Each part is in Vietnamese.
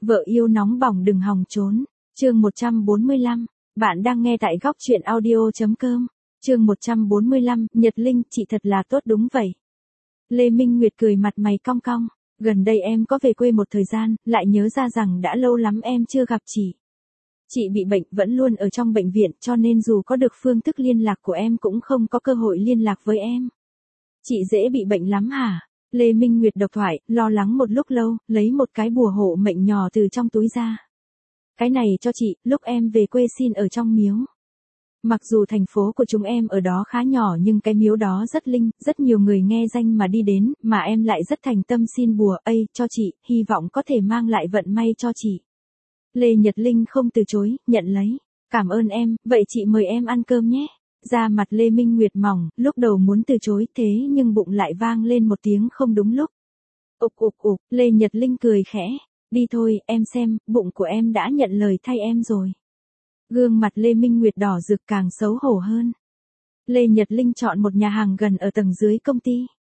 Vợ yêu nóng bỏng đừng hòng trốn. Chương 145. Bạn đang nghe tại góc truyện audio.com. Chương 145. Nhật Linh, chị thật là tốt đúng vậy. Lê Minh Nguyệt cười mặt mày cong cong. Gần đây em có về quê một thời gian, lại nhớ ra rằng đã lâu lắm em chưa gặp chị. Chị bị bệnh vẫn luôn ở trong bệnh viện cho nên dù có được phương thức liên lạc của em cũng không có cơ hội liên lạc với em. Chị dễ bị bệnh lắm hả? Lê Minh Nguyệt độc thoại, lo lắng một lúc lâu, lấy một cái bùa hộ mệnh nhỏ từ trong túi ra. Cái này cho chị, lúc em về quê xin ở trong miếu. Mặc dù thành phố của chúng em ở đó khá nhỏ nhưng cái miếu đó rất linh, rất nhiều người nghe danh mà đi đến, mà em lại rất thành tâm xin bùa, cho chị, hy vọng có thể mang lại vận may cho chị. Lê Nhật Linh không từ chối, nhận lấy. Cảm ơn em, vậy chị mời em ăn cơm nhé. Da mặt Lê Minh Nguyệt mỏng, lúc đầu muốn từ chối thế nhưng bụng lại vang lên một tiếng không đúng lúc. Ục ục ục, Lê Nhật Linh cười khẽ. Đi thôi, em xem, bụng của em đã nhận lời thay em rồi. Gương mặt Lê Minh Nguyệt đỏ rực càng xấu hổ hơn. Lê Nhật Linh chọn một nhà hàng gần ở tầng dưới công ty.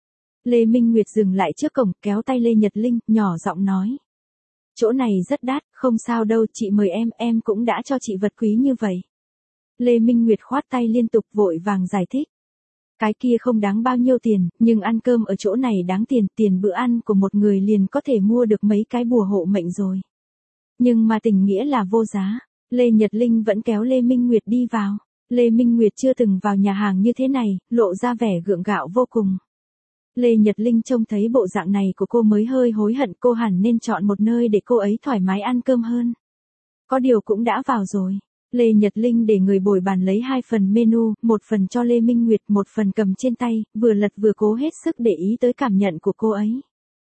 Lê Minh Nguyệt dừng lại trước cổng, kéo tay Lê Nhật Linh, nhỏ giọng nói. Chỗ này rất đắt, không sao đâu, chị mời em cũng đã cho chị vật quý như vậy. Lê Minh Nguyệt khoát tay liên tục vội vàng giải thích. Cái kia không đáng bao nhiêu tiền, nhưng ăn cơm ở chỗ này đáng tiền, tiền bữa ăn của một người liền có thể mua được mấy cái bùa hộ mệnh rồi. Nhưng mà tình nghĩa là vô giá. Lê Nhật Linh vẫn kéo Lê Minh Nguyệt đi vào. Lê Minh Nguyệt chưa từng vào nhà hàng như thế này, lộ ra vẻ gượng gạo vô cùng. Lê Nhật Linh trông thấy bộ dạng này của cô mới hơi hối hận, cô hẳn nên chọn một nơi để cô ấy thoải mái ăn cơm hơn. Có điều cũng đã vào rồi. Lê Nhật Linh để người bồi bàn lấy 2 phần menu, một phần cho Lê Minh Nguyệt, một phần cầm trên tay, vừa lật vừa cố hết sức để ý tới cảm nhận của cô ấy.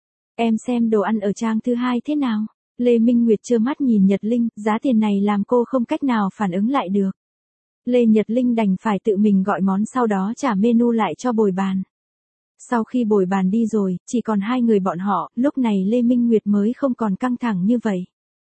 Em xem đồ ăn ở trang thứ 2 thế nào? Lê Minh Nguyệt trơ mắt nhìn Nhật Linh, giá tiền này làm cô không cách nào phản ứng lại được. Lê Nhật Linh đành phải tự mình gọi món sau đó trả menu lại cho bồi bàn. Sau khi bồi bàn đi rồi, chỉ còn 2 người bọn họ, lúc này Lê Minh Nguyệt mới không còn căng thẳng như vậy.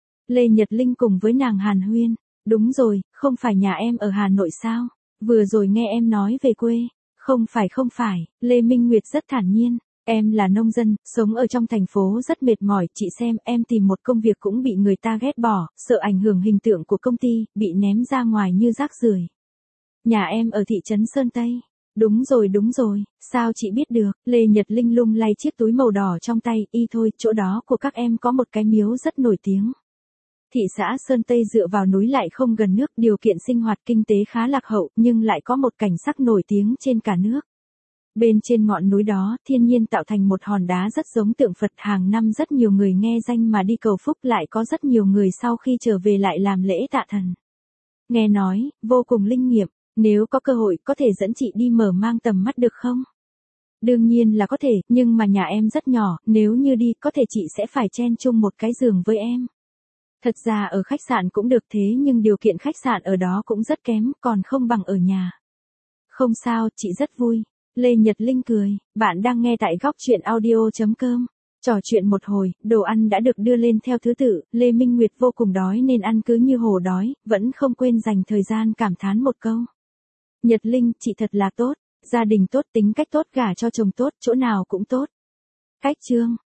Lê Nhật Linh cùng với nàng hàn huyên. Đúng rồi, không phải nhà em ở Hà Nội sao? Vừa rồi nghe em nói về quê. Không phải, Lê Minh Nguyệt rất thản nhiên. Em là nông dân, sống ở trong thành phố rất mệt mỏi, chị xem em tìm một công việc cũng bị người ta ghét bỏ, sợ ảnh hưởng hình tượng của công ty, bị ném ra ngoài như rác rưởi. Nhà em ở thị trấn Sơn Tây. Đúng rồi, sao chị biết được? Lê Nhật Linh lung lay chiếc túi màu đỏ trong tay, thôi, chỗ đó của các em có một cái miếu rất nổi tiếng. Thị xã Sơn Tây dựa vào núi lại không gần nước, điều kiện sinh hoạt kinh tế khá lạc hậu, nhưng lại có một cảnh sắc nổi tiếng trên cả nước. Bên trên ngọn núi đó, thiên nhiên tạo thành một hòn đá rất giống tượng Phật, hàng năm rất nhiều người nghe danh mà đi cầu phúc, lại có rất nhiều người sau khi trở về lại làm lễ tạ thần. Nghe nói, vô cùng linh nghiệm, nếu có cơ hội có thể dẫn chị đi mở mang tầm mắt được không? Đương nhiên là có thể, nhưng mà nhà em rất nhỏ, nếu như đi có thể chị sẽ phải chen chung một cái giường với em. Thật ra ở khách sạn cũng được thế nhưng điều kiện khách sạn ở đó cũng rất kém, còn không bằng ở nhà. Không sao, chị rất vui. Lê Nhật Linh cười, bạn đang nghe tại góc truyện audio.com. Trò chuyện một hồi, đồ ăn đã được đưa lên theo thứ tự, Lê Minh Nguyệt vô cùng đói nên ăn cứ như hổ đói, vẫn không quên dành thời gian cảm thán một câu. Nhật Linh, chị thật là tốt, gia đình tốt, tính cách tốt, gả cho chồng tốt, chỗ nào cũng tốt. Cách chương